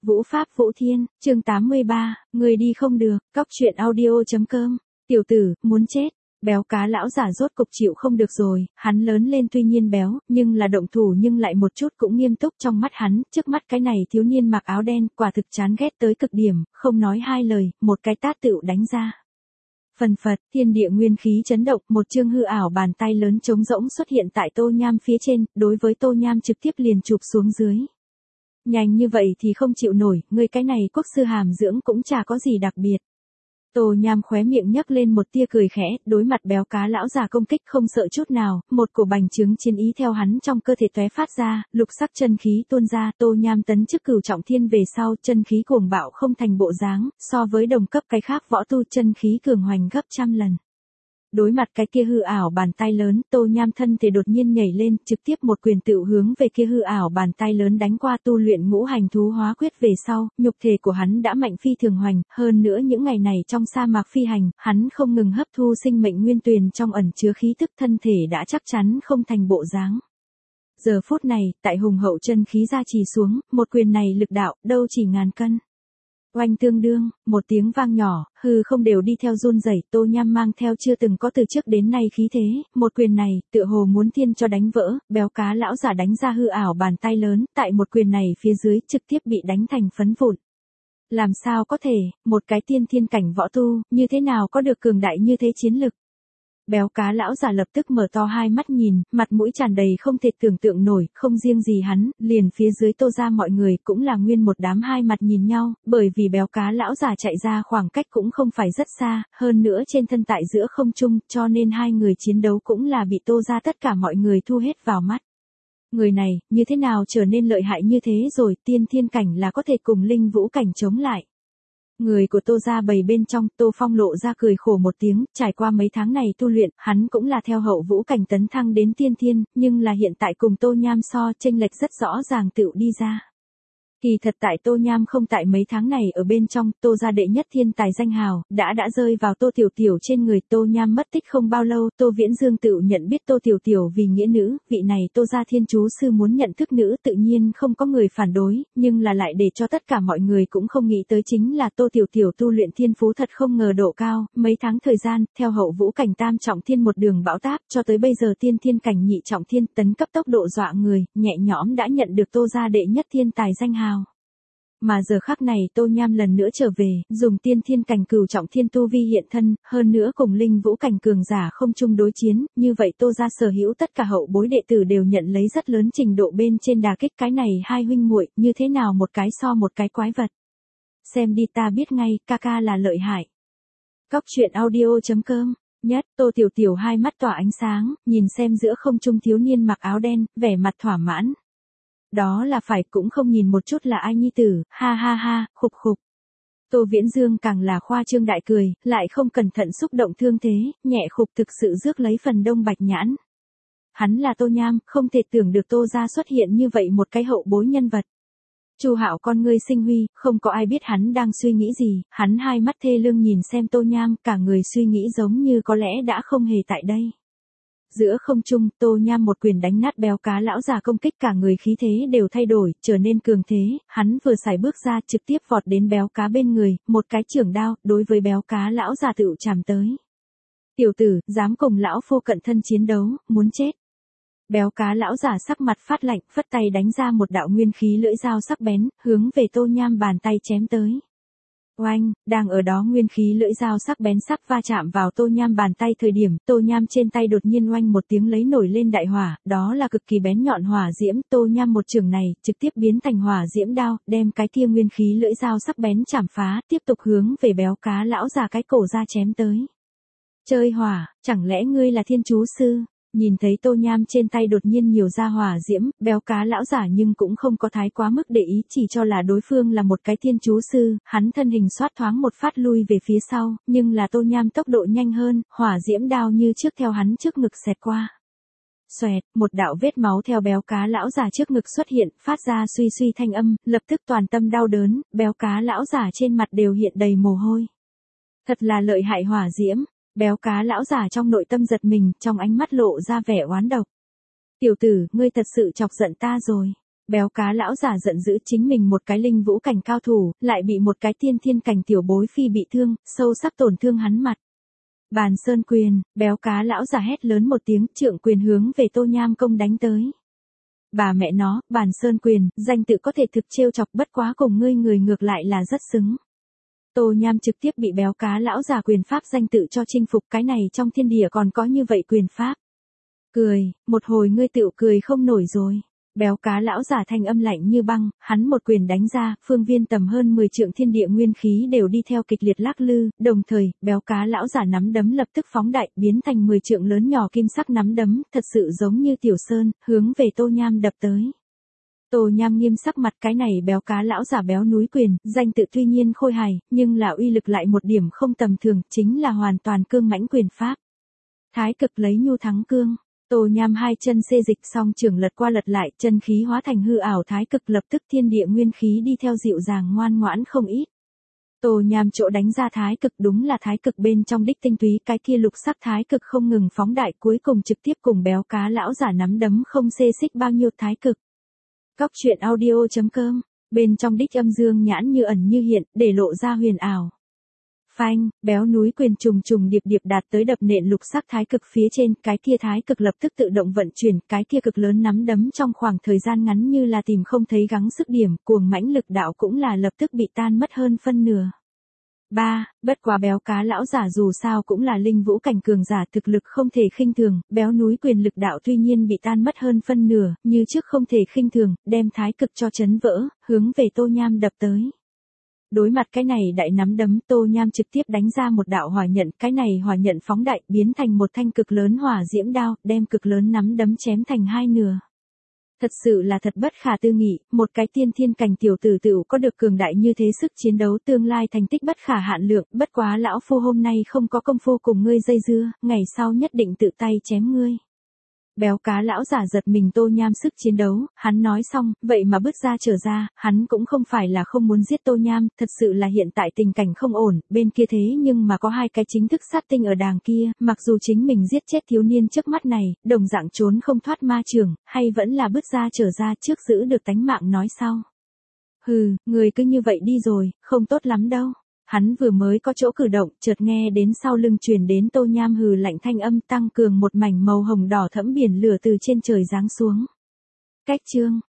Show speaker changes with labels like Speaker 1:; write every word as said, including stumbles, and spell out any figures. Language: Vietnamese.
Speaker 1: Vũ Pháp Vũ Thiên, chương tám mươi ba, người đi không được, cóc truyện audio.com, tiểu tử, muốn chết. Béo cá lão giả rốt cục chịu không được rồi, hắn lớn lên tuy nhiên béo, nhưng là động thủ nhưng lại một chút cũng nghiêm túc trong mắt hắn, trước mắt cái này thiếu niên mặc áo đen, quả thực chán ghét tới cực điểm, không nói hai lời, một cái tát tựu đánh ra. Phần phật, thiên địa nguyên khí chấn động, một chương hư ảo bàn tay lớn trống rỗng xuất hiện tại Tô Nham phía trên, đối với Tô Nham trực tiếp liền chụp xuống dưới. Nhanh như vậy thì không chịu nổi, ngươi cái này quốc sư hàm dưỡng cũng chả có gì đặc biệt. Tô Nham khóe miệng nhấc lên một tia cười khẽ, đối mặt béo cá lão già công kích không sợ chút nào, một cổ bành trướng chiến ý theo hắn trong cơ thể tóe phát ra, lục sắc chân khí tuôn ra, Tô Nham tấn chức cửu trọng thiên về sau, chân khí cuồng bạo không thành bộ dáng, so với đồng cấp cái khác võ tu chân khí cường hoành gấp trăm lần. Đối mặt cái kia hư ảo bàn tay lớn, Tô Nham thân thể đột nhiên nhảy lên, trực tiếp một quyền tựu hướng về kia hư ảo bàn tay lớn đánh qua. Tu luyện ngũ hành thú hóa quyết về sau, nhục thể của hắn đã mạnh phi thường hoành, hơn nữa những ngày này trong sa mạc phi hành, hắn không ngừng hấp thu sinh mệnh nguyên tuyền trong ẩn chứa khí tức, thân thể đã chắc chắn không thành bộ dáng. Giờ phút này, tại hùng hậu chân khí gia trì xuống, một quyền này lực đạo, đâu chỉ ngàn cân. Oanh tương đương, một tiếng vang nhỏ, hư không đều đi theo run rẩy. Tô Nham mang theo chưa từng có từ trước đến nay khí thế, một quyền này, tựa hồ muốn thiên cho đánh vỡ, béo cá lão giả đánh ra hư ảo bàn tay lớn, tại một quyền này phía dưới trực tiếp bị đánh thành phấn vụn. Làm sao có thể, một cái tiên thiên cảnh võ tu, như thế nào có được cường đại như thế chiến lực? Béo cá lão giả lập tức mở to hai mắt nhìn, mặt mũi tràn đầy không thể tưởng tượng nổi, không riêng gì hắn, liền phía dưới Tô gia mọi người cũng là nguyên một đám hai mặt nhìn nhau, bởi vì béo cá lão giả chạy ra khoảng cách cũng không phải rất xa, hơn nữa trên thân tại giữa không trung, cho nên hai người chiến đấu cũng là bị Tô gia tất cả mọi người thu hết vào mắt. Người này, như thế nào trở nên lợi hại như thế rồi, tiên thiên cảnh là có thể cùng linh vũ cảnh chống lại. Người của Tô gia bầy bên trong, Tô Phong lộ ra cười khổ một tiếng, trải qua mấy tháng này tu luyện, hắn cũng là theo hậu vũ cảnh tấn thăng đến tiên thiên, nhưng là hiện tại cùng Tô Nham so, chênh lệch rất rõ ràng tựu đi ra. Kỳ thật tại Tô Nham không tại mấy tháng này ở bên trong, Tô gia đệ nhất thiên tài danh hào, đã đã rơi vào Tô Tiểu Tiểu trên người. Tô Nham mất tích không bao lâu, Tô Viễn Dương tự nhận biết Tô Tiểu Tiểu vì nghĩa nữ, vị này Tô gia thiên chú sư muốn nhận thức nữ tự nhiên không có người phản đối, nhưng là lại để cho tất cả mọi người cũng không nghĩ tới chính là Tô Tiểu Tiểu tu luyện thiên phú thật không ngờ độ cao, mấy tháng thời gian, theo hậu vũ cảnh tam trọng thiên một đường bão táp, cho tới bây giờ tiên thiên cảnh nhị trọng thiên, tấn cấp tốc độ dọa người, nhẹ nhõm đã nhận được Tô gia đệ nhất thiên tài danh hào. Mà giờ khắc này Tô Nham lần nữa trở về, dùng tiên thiên cảnh cửu trọng thiên tu vi hiện thân, hơn nữa cùng linh vũ cảnh cường giả không chung đối chiến, như vậy Tô gia sở hữu tất cả hậu bối đệ tử đều nhận lấy rất lớn trình độ bên trên đả kích. Cái này hai huynh muội như thế nào một cái so một cái quái vật. Xem đi ta biết ngay, ca ca là lợi hại. Cóc truyện audio.com, nhất, Tô Tiểu Tiểu hai mắt tỏa ánh sáng, nhìn xem giữa không trung thiếu niên mặc áo đen, vẻ mặt thỏa mãn. Đó là phải, cũng không nhìn một chút là ai nhi tử, ha ha ha, khục khục. Tô Viễn Dương càng là khoa trương đại cười, lại không cẩn thận xúc động thương thế, nhẹ khục thực sự rước lấy phần đông bạch nhãn. Hắn là Tô Nham, không thể tưởng được Tô gia xuất hiện như vậy một cái hậu bối nhân vật. Chu Hạo con ngươi sinh huy, không có ai biết hắn đang suy nghĩ gì, hắn hai mắt thê lương nhìn xem Tô Nham, cả người suy nghĩ giống như có lẽ đã không hề tại đây. Giữa không trung, Tô Nham một quyền đánh nát béo cá lão già công kích, cả người khí thế đều thay đổi, trở nên cường thế, hắn vừa sải bước ra trực tiếp vọt đến béo cá bên người, một cái chưởng đao, đối với béo cá lão già tựu chạm tới. Tiểu tử, dám cùng lão phu cận thân chiến đấu, muốn chết. Béo cá lão già sắc mặt phát lạnh, phất tay đánh ra một đạo nguyên khí lưỡi dao sắc bén, hướng về Tô Nham bàn tay chém tới. Oanh, đang ở đó nguyên khí lưỡi dao sắc bén sắc va chạm vào Tô Nham bàn tay thời điểm, Tô Nham trên tay đột nhiên oanh một tiếng lấy nổi lên đại hỏa, đó là cực kỳ bén nhọn hỏa diễm. Tô Nham một chưởng này, trực tiếp biến thành hỏa diễm đao, đem cái kia nguyên khí lưỡi dao sắc bén chảm phá, tiếp tục hướng về béo cá lão già cái cổ ra chém tới. Chơi hỏa, chẳng lẽ ngươi là thiên chú sư? Nhìn thấy Tô Nham trên tay đột nhiên nhiều ra hỏa diễm, béo cá lão giả nhưng cũng không có thái quá mức để ý, chỉ cho là đối phương là một cái thiên chú sư, hắn thân hình xoát thoáng một phát lui về phía sau, nhưng là Tô Nham tốc độ nhanh hơn, hỏa diễm đao như trước theo hắn trước ngực xẹt qua. Xoẹt, một đạo vết máu theo béo cá lão giả trước ngực xuất hiện, phát ra suy suy thanh âm, lập tức toàn tâm đau đớn, béo cá lão giả trên mặt đều hiện đầy mồ hôi. Thật là lợi hại hỏa diễm. Béo cá lão giả trong nội tâm giật mình, trong ánh mắt lộ ra vẻ oán độc. Tiểu tử, ngươi thật sự chọc giận ta rồi. Béo cá lão giả giận dữ, chính mình một cái linh vũ cảnh cao thủ, lại bị một cái tiên thiên cảnh tiểu bối phi bị thương, sâu sắc tổn thương hắn mặt. Bàn sơn quyền, béo cá lão giả hét lớn một tiếng, trượng quyền hướng về Tô Nham công đánh tới. Bà mẹ nó, bàn sơn quyền, danh tự có thể thực trêu chọc, bất quá cùng ngươi người ngược lại là rất xứng. Tô Nham trực tiếp bị béo cá lão giả quyền pháp danh tự cho chinh phục, cái này trong thiên địa còn có như vậy quyền pháp. Cười, một hồi ngươi tự cười không nổi rồi. Béo cá lão giả thanh âm lạnh như băng, hắn một quyền đánh ra, phương viên tầm hơn mười trượng thiên địa nguyên khí đều đi theo kịch liệt lắc lư, đồng thời, béo cá lão giả nắm đấm lập tức phóng đại, biến thành mười trượng lớn nhỏ kim sắc nắm đấm, thật sự giống như tiểu sơn, hướng về Tô Nham đập tới. Tô Nham nghiêm sắc mặt, cái này béo cá lão giả béo núi quyền, danh tự tuy nhiên khôi hài, nhưng là uy lực lại một điểm không tầm thường, chính là hoàn toàn cương mãnh quyền pháp. Thái cực lấy nhu thắng cương. Tô Nham hai chân xê dịch song trường lật qua lật lại, chân khí hóa thành hư ảo thái cực, lập tức thiên địa nguyên khí đi theo dịu dàng ngoan ngoãn không ít. Tô Nham chỗ đánh ra thái cực đúng là thái cực bên trong đích tinh túy, cái kia lục sắc thái cực không ngừng phóng đại, cuối cùng trực tiếp cùng béo cá lão giả nắm đấm không xê xích bao nhiêu thái cực. Cóc truyện audio chấm com, bên trong đích âm dương nhãn như ẩn như hiện, để lộ ra huyền ảo. Phanh, béo núi quyền trùng trùng điệp điệp đạt tới đập nện lục sắc thái cực phía trên, cái kia thái cực lập tức tự động vận chuyển, cái kia cực lớn nắm đấm trong khoảng thời gian ngắn như là tìm không thấy gắng sức điểm, cuồng mãnh lực đạo cũng là lập tức bị tan mất hơn phân nửa. ba. Bất quá béo cá lão giả dù sao cũng là linh vũ cảnh cường giả, thực lực không thể khinh thường, béo núi quyền lực đạo tuy nhiên bị tan mất hơn phân nửa, như trước không thể khinh thường, đem thái cực cho chấn vỡ, hướng về Tô Nham đập tới. Đối mặt cái này đại nắm đấm, Tô Nham trực tiếp đánh ra một đạo hỏa nhận, cái này hỏa nhận phóng đại, biến thành một thanh cực lớn hỏa diễm đao, đem cực lớn nắm đấm chém thành hai nửa. Thật sự là thật bất khả tư nghị, một cái tiên thiên cảnh tiểu tử tựu có được cường đại như thế sức chiến đấu, tương lai thành tích bất khả hạn lượng, bất quá lão phu hôm nay không có công phu cùng ngươi dây dưa, ngày sau nhất định tự tay chém ngươi. Béo cá lão giả giật mình Tô Nham sức chiến đấu, hắn nói xong, vậy mà bước ra trở ra, hắn cũng không phải là không muốn giết Tô Nham, thật sự là hiện tại tình cảnh không ổn, bên kia thế nhưng mà có hai cái chính thức sát tinh ở đàng kia, mặc dù chính mình giết chết thiếu niên trước mắt này, đồng dạng trốn không thoát ma trường, hay vẫn là bước ra trở ra trước giữ được tánh mạng nói sau. Hừ, người cứ như vậy đi rồi, không tốt lắm đâu. Hắn vừa mới có chỗ cử động, chợt nghe đến sau lưng truyền đến Tô Nham hừ lạnh thanh âm, tăng cường một mảnh màu hồng đỏ thẫm biển lửa từ trên trời giáng xuống. Cách chương